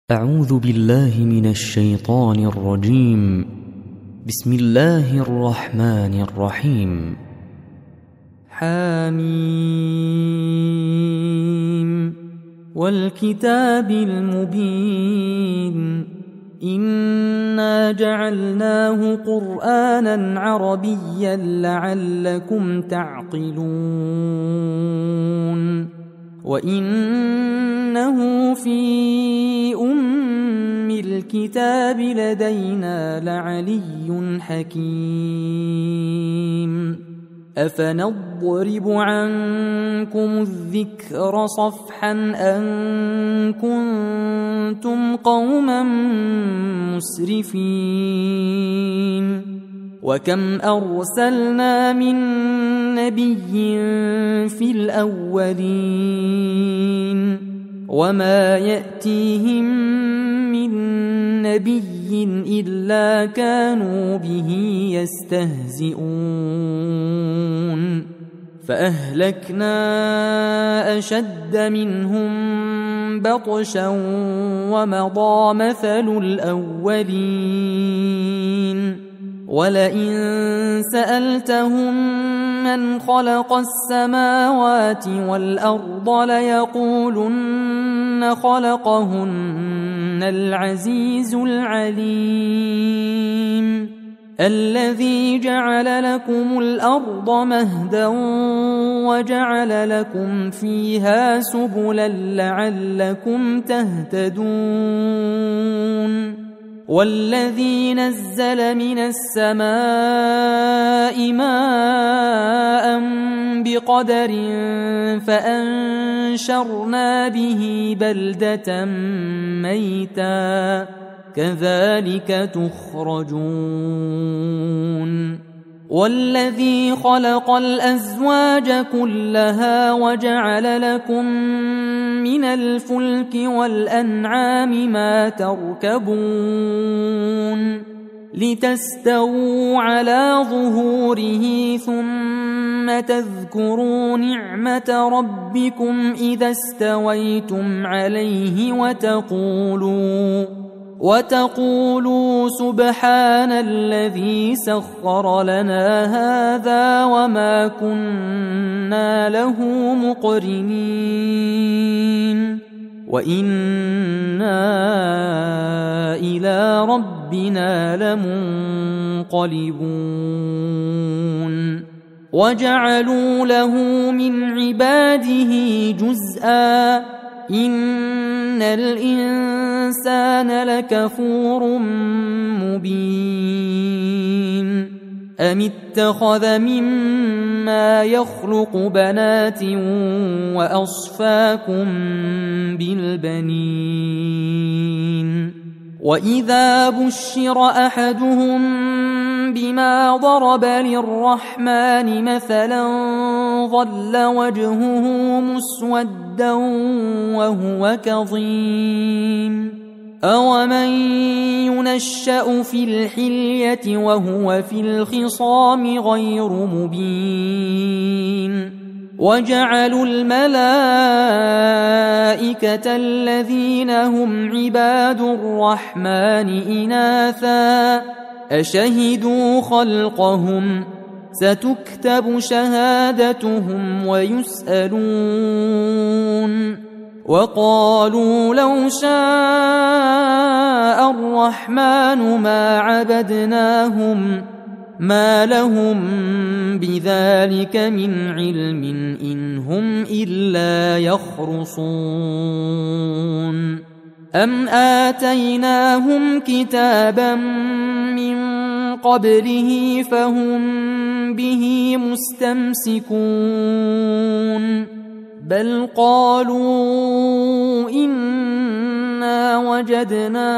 أعوذ بالله من الشيطان الرجيم. بسم الله الرحمن الرحيم. حميم والكتاب المبين إنا جعلناه قرآنا عربيا لعلكم تعقلون وإنه في أم الكتاب لدينا لعلي حكيم أفنضرب عنكم الذكر صفحا أن كنتم قوما مسرفين وكم أرسلنا من نبي في الأولين وما يأتيهم من نبي إلا كانوا به يستهزئون فأهلكنا أشد منهم بطشا ومضى مثل الأولين ولئن سألتهم من خلق السماوات والأرض ليقولن خلقهن العزيز العليم الذي جعل لكم الأرض مهدا وجعل لكم فيها سبلا لعلكم تهتدون والذي نزل من السماء ماء بقدر فأنشرنا به بلدة ميتا كذلك تخرجون والذي خلق الأزواج كلها وجعل لكم من الفلك والأنعام ما تركبون لتستووا على ظهوره ثم تذكروا نعمة ربكم إذا استويتم عليه وتقولوا سبحان الذي سخر لنا هذا وما كنا له مقرنين وإنا إلى ربنا لمنقلبون وجعلوا له من عباده جزءا إن الإنسان لكفور مبين أم اتخذ مما يخلق بنات وأصفاكم بالبنين وإذا بشر أحدهم بما ضرب للرحمن مثلا ظل وجهه مسودا وهو كظيم أومن ينشأ في الحلية وهو في الخصام غير مبين وجعلوا الملائكة الذين هم عباد الرحمن إناثا أشهدوا خلقهم ستكتب شهادتهم ويسألون وقالوا لو شاء الرحمن ما عبدناهم ما لهم بذلك من علم إن هم إلا يخرصون أم آتيناهم كتابا من قبله فهم به مستمسكون بل قالوا إنا وجدنا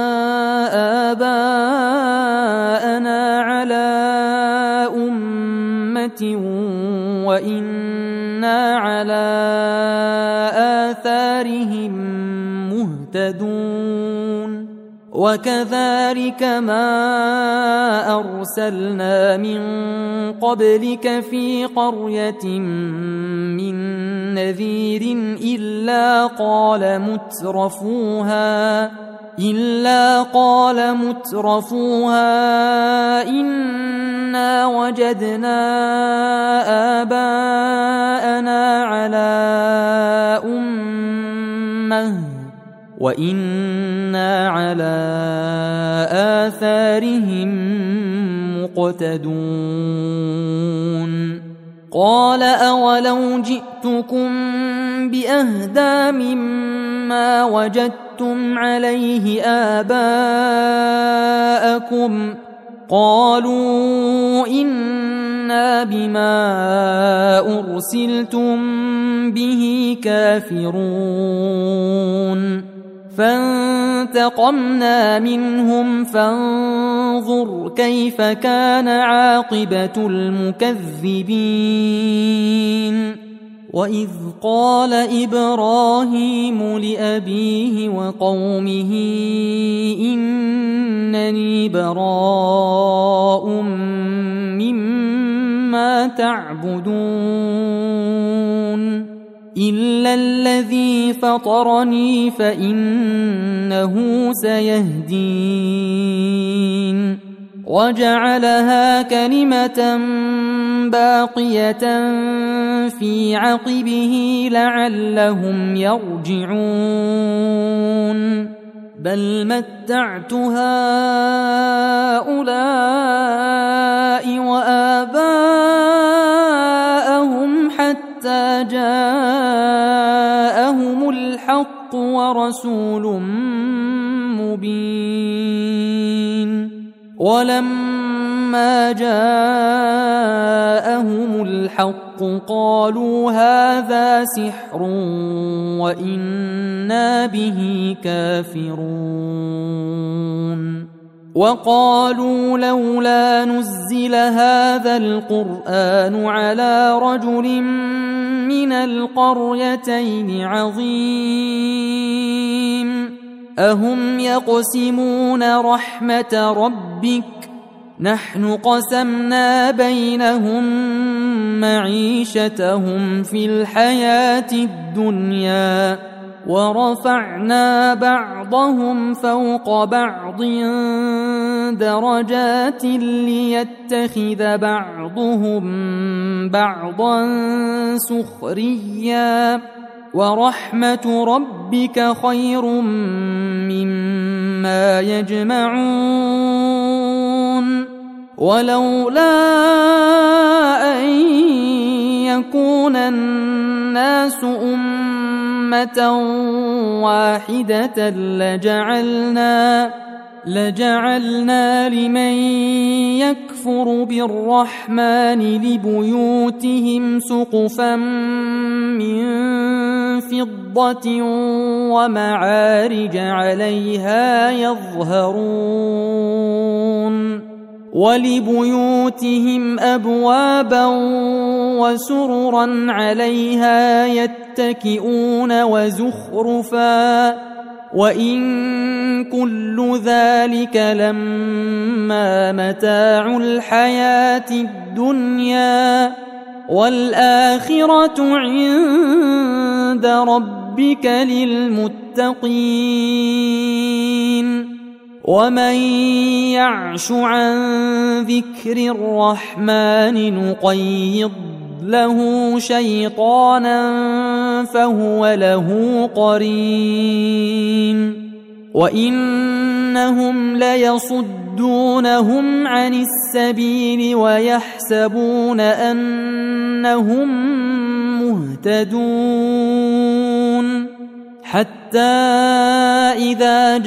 آباءنا على أمة وإنا على آثارهم مهتدون وكذلك ما أرسلنا من قبلك في قرية من نذير إلا قال مترفوها إنا وجدنا آباءنا على أمة وإنا على آثارهم مقتدون قال أولو جئتكم بأهدى مما وجدتم عليه آباءكم قالوا إنا بما أرسلتم به كافرون فانتقمنا منهم فانظر كيف كان عاقبة المكذبين وإذ قال إبراهيم لأبيه وقومه إنني براء مما تعبدون إلا الذي فطرني فإنه سيهدين وجعلها كلمة باقية في عقبه لعلهم يرجعون بل متعت هؤلاء وآباءهم حتى جاءهم الحق ورسول مبين ولما جاءهم الحق قالوا هذا سحر وإنا به كافرون وقالوا لولا نزل هذا القرآن على رجل من القريتين عظيم أهم يقسمون رحمة ربك نحن قسمنا بينهم معيشتهم في الحياة الدنيا ورفعنا بعضهم فوق بعض درجات ليتخذ بعضهم بعضا سخريا ورحمة ربك خير مما يجمعون ولولا أن يكون الناس أمة واحدة لجعلنا لمن يكفر بالرحمن لبيوتهم سقفا من فضة ومعارج عليها يظهرون ولبيوتهم أبوابا وسررا عليها يتكئون وزخرفا وإن كل ذلك لما متاع الحياة الدنيا والآخرة عند ربك للمتقين ومن يعش عن ذكر الرحمن نقيض له شيطانا فهو له قرين وإنهم ليصدونهم عن السبيل ويحسبون أنهم مهتدون حتى إذا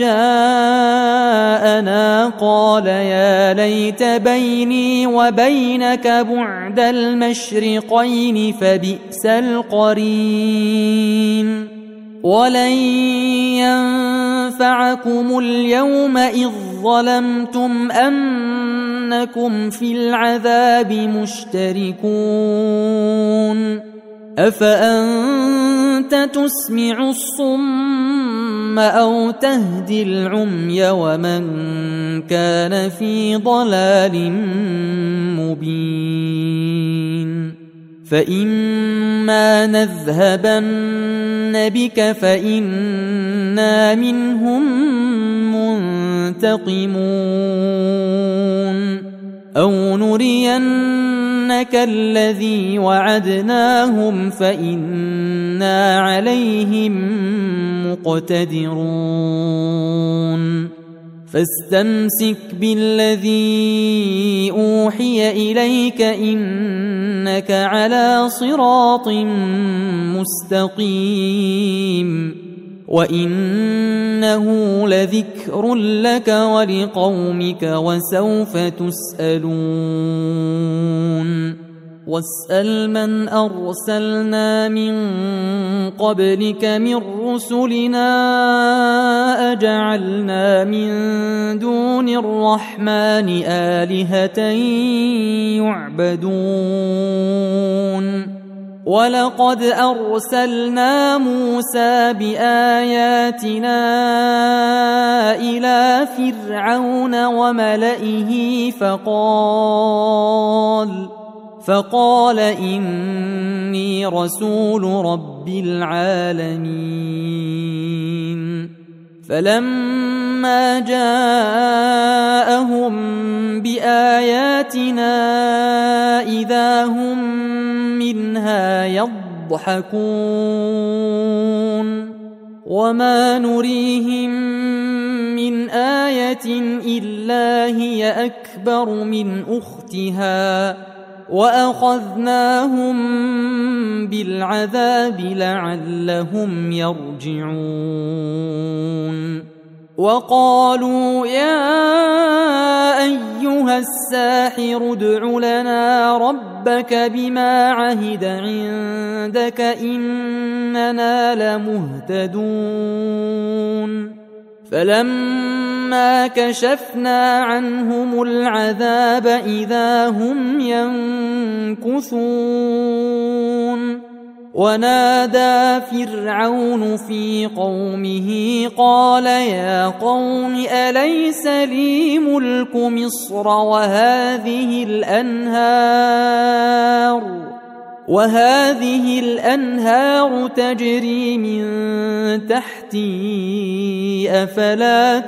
جاءنا قال يا ليت بيني وبينك بعد المشرقين فبئس القرين ولن ينفعكم اليوم إذ ظلمتم أنكم في العذاب مشتركون أفأنت تسمع الصم أو تهدي العمي ومن كان في ضلال مبين فإما نذهبن بك فإنا منهم منتقمون أو نرينك الذي وعدناهم فإنا عليهم مقتدرون فاستمسك بالذي أوحي إليك إنك على صراط مستقيم وإنه لذكر لك ولقومك وسوف تسألون واسأل من أرسلنا من قبلك من رسلنا أجعلنا من دون الرحمن آلهة يعبدون ولقد أرسلنا موسى بآياتنا إلى فرعون وملئه فقال إني رسول رب العالمين فلما جاءهم بآياتنا إذا هم منها يضحكون وما نريهم من آية إلا هي أكبر من أختها وأخذناهم بالعذاب لعلهم يرجعون وقالوا يا أيها الساحر ادع لنا ربك بما عهد عندك إننا لمهتدون فلما كشفنا عنهم العذاب إذا هم ينكثون ونادى فرعون في قومه قال يا قوم أليس لي ملك مصر وهذه الأنهار تجري من تحتي أفلا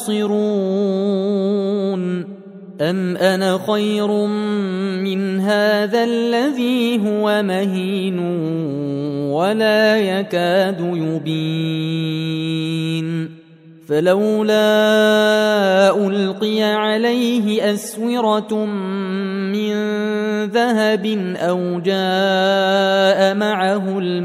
تبصرون أم أنا خير من هذا الذي هو مهين ولا يكاد يبين فلولا ألقي عليه أسورة من ذهب أو جاء معه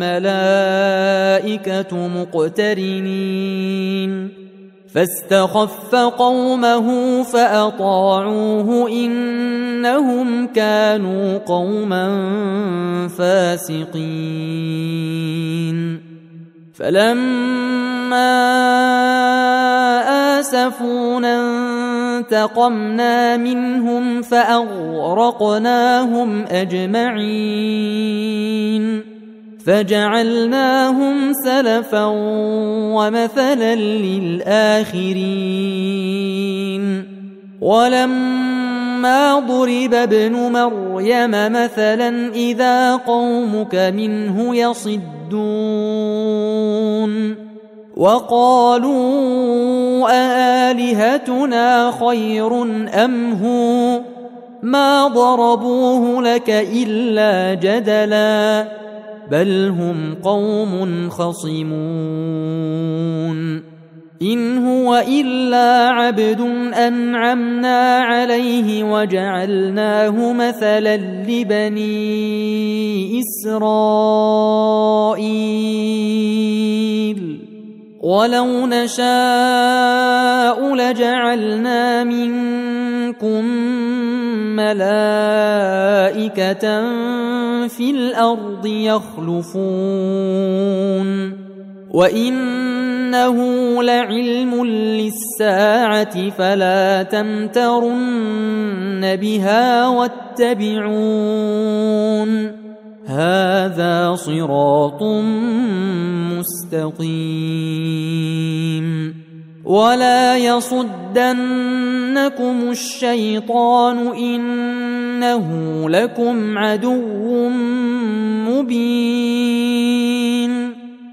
الملائكة مقترنين فاستخف قومه فأطاعوه إنهم كانوا قوما فاسقين فلما آسفونا انتقمنا منهم فأغرقناهم أجمعين فجعلناهم سلفا ومثلا للآخرين ولما ضرب ابن مريم مثلا إذا قومك منه يصدون وقالوا أآلهتنا خير أم هو ما ضربوه لك إلا جدلا بل هم قوم خصمون إن هو إلا عبد أنعمنا عليه وجعلناه مثلا لبني إسرائيل ولو نشاء لجعلنا منكم ملائكة في الأرض يخلفون وإنه لعلم للساعة فلا تمترن بها واتبعون هذا صراط مستقيم ولا يصدنكم الشيطان إنه لكم عدو مبين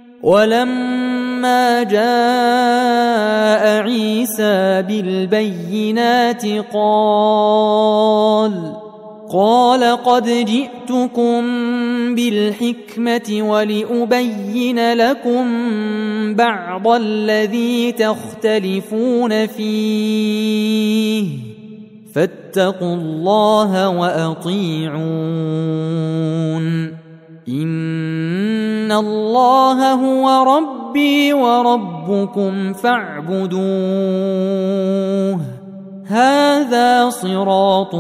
ولما جاء عيسى بالبينات قال قد جئتكم بالحكمة ولأبين لكم بعض الذي تختلفون فيه فاتقوا الله وأطيعون إن الله هو ربي وربكم فاعبدوه هذا صراط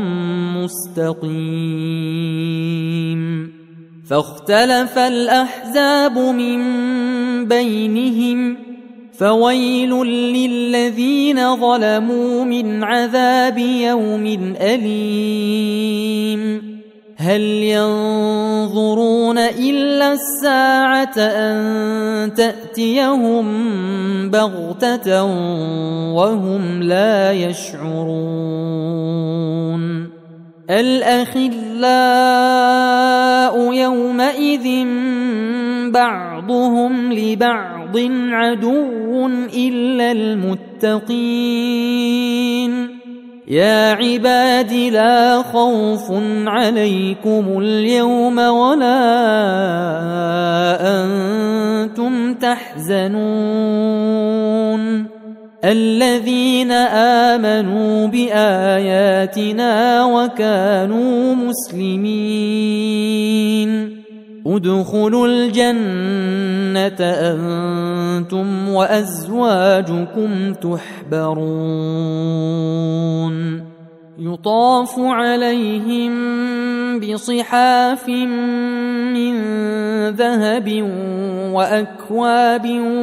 مستقيم فاختلف الأحزاب من بينهم فويل للذين ظلموا من عذاب يوم أليم هل ينظرون إلا الساعة أن تأتيهم بغتة وهم لا يشعرون الأخلاء يومئذ بعضهم لبعض عدو إلا المتقين يا عباد لا خوف عليكم اليوم ولا أنتم تحزنون الذين آمنوا بآياتنا وكانوا مسلمين ادخلوا الجنة أنتم وأزواجكم تحبرون يطاف عليهم بصحاف من ذهب وأكواب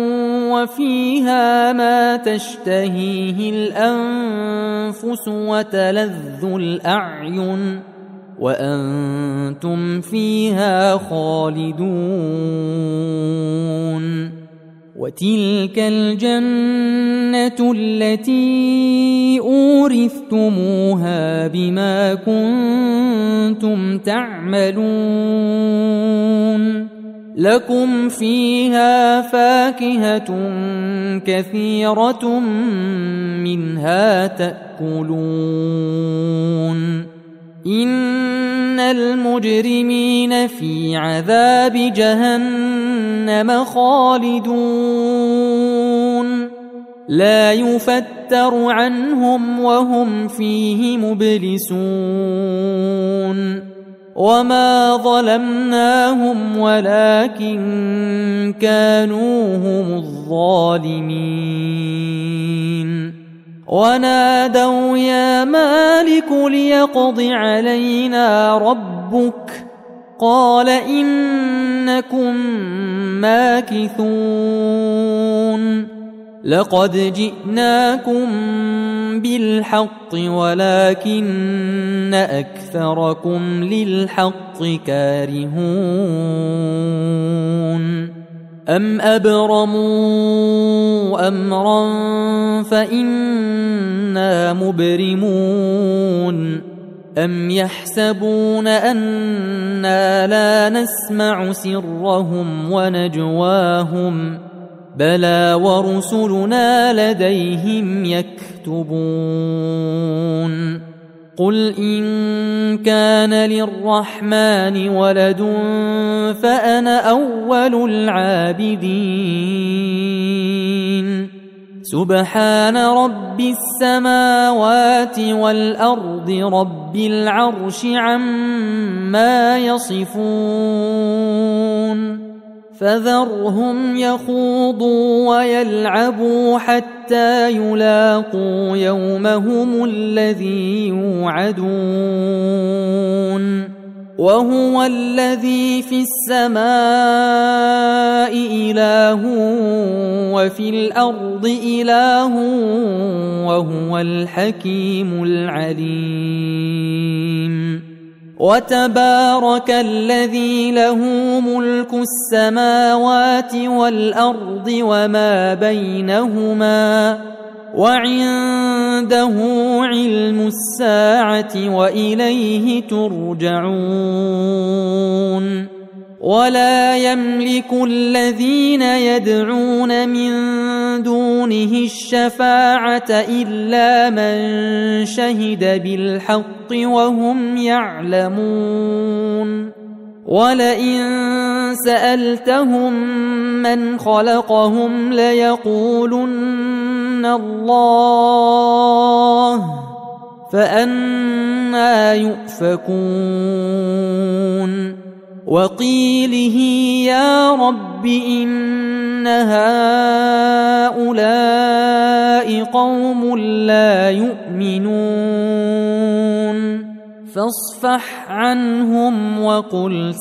وفيها ما تشتهيه الأنفس وتلذ الأعين وأنتم فيها خالدون وتلك الجنة التي أورثتموها بما كنتم تعملون لكم فيها فاكهة كثيرة منها تأكلون إن المجرمين في عذاب جهنم خالدون لا يفتر عنهم وهم فيه مبلسون وما ظلمناهم ولكن كانوا هم الظالمين ونادوا يا مالك ليقض علينا ربك قال إنكم ماكثون لقد جئناكم بالحق ولكن أكثركم للحق كارهون أم أبرموا أمرا فإنا مبرمون أم يحسبون أنا لا نسمع سرهم ونجواهم بلى ورسلنا لديهم يكتبون قل إن كان للرحمن ولد فأنا أول العابدين سبحان رب السماوات والأرض رب العرش عما يصفون فذرهم يخوضوا ويلعبوا حتى يلاقوا يومهم الذي يوعدون وهو الذي في السماء إله وفي الأرض إله وهو الحكيم العليم وتبارك الذي له ملك السماوات والأرض وما بينهما وعنده علم الساعة وإليه ترجعون ولا يملك الذين يدعون من دونه الشفاعة إلا من شهد بالحق وهم يعلمون ولئن سألتهم من خلقهم ليقولن الله فأنى يؤفكون وقيله يا رب إن هؤلاء قوم لا يؤمنون فاصفح عنهم وقل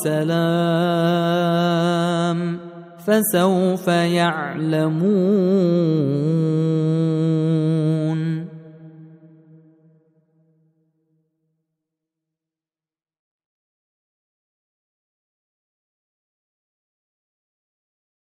سلام فسوف يعلمون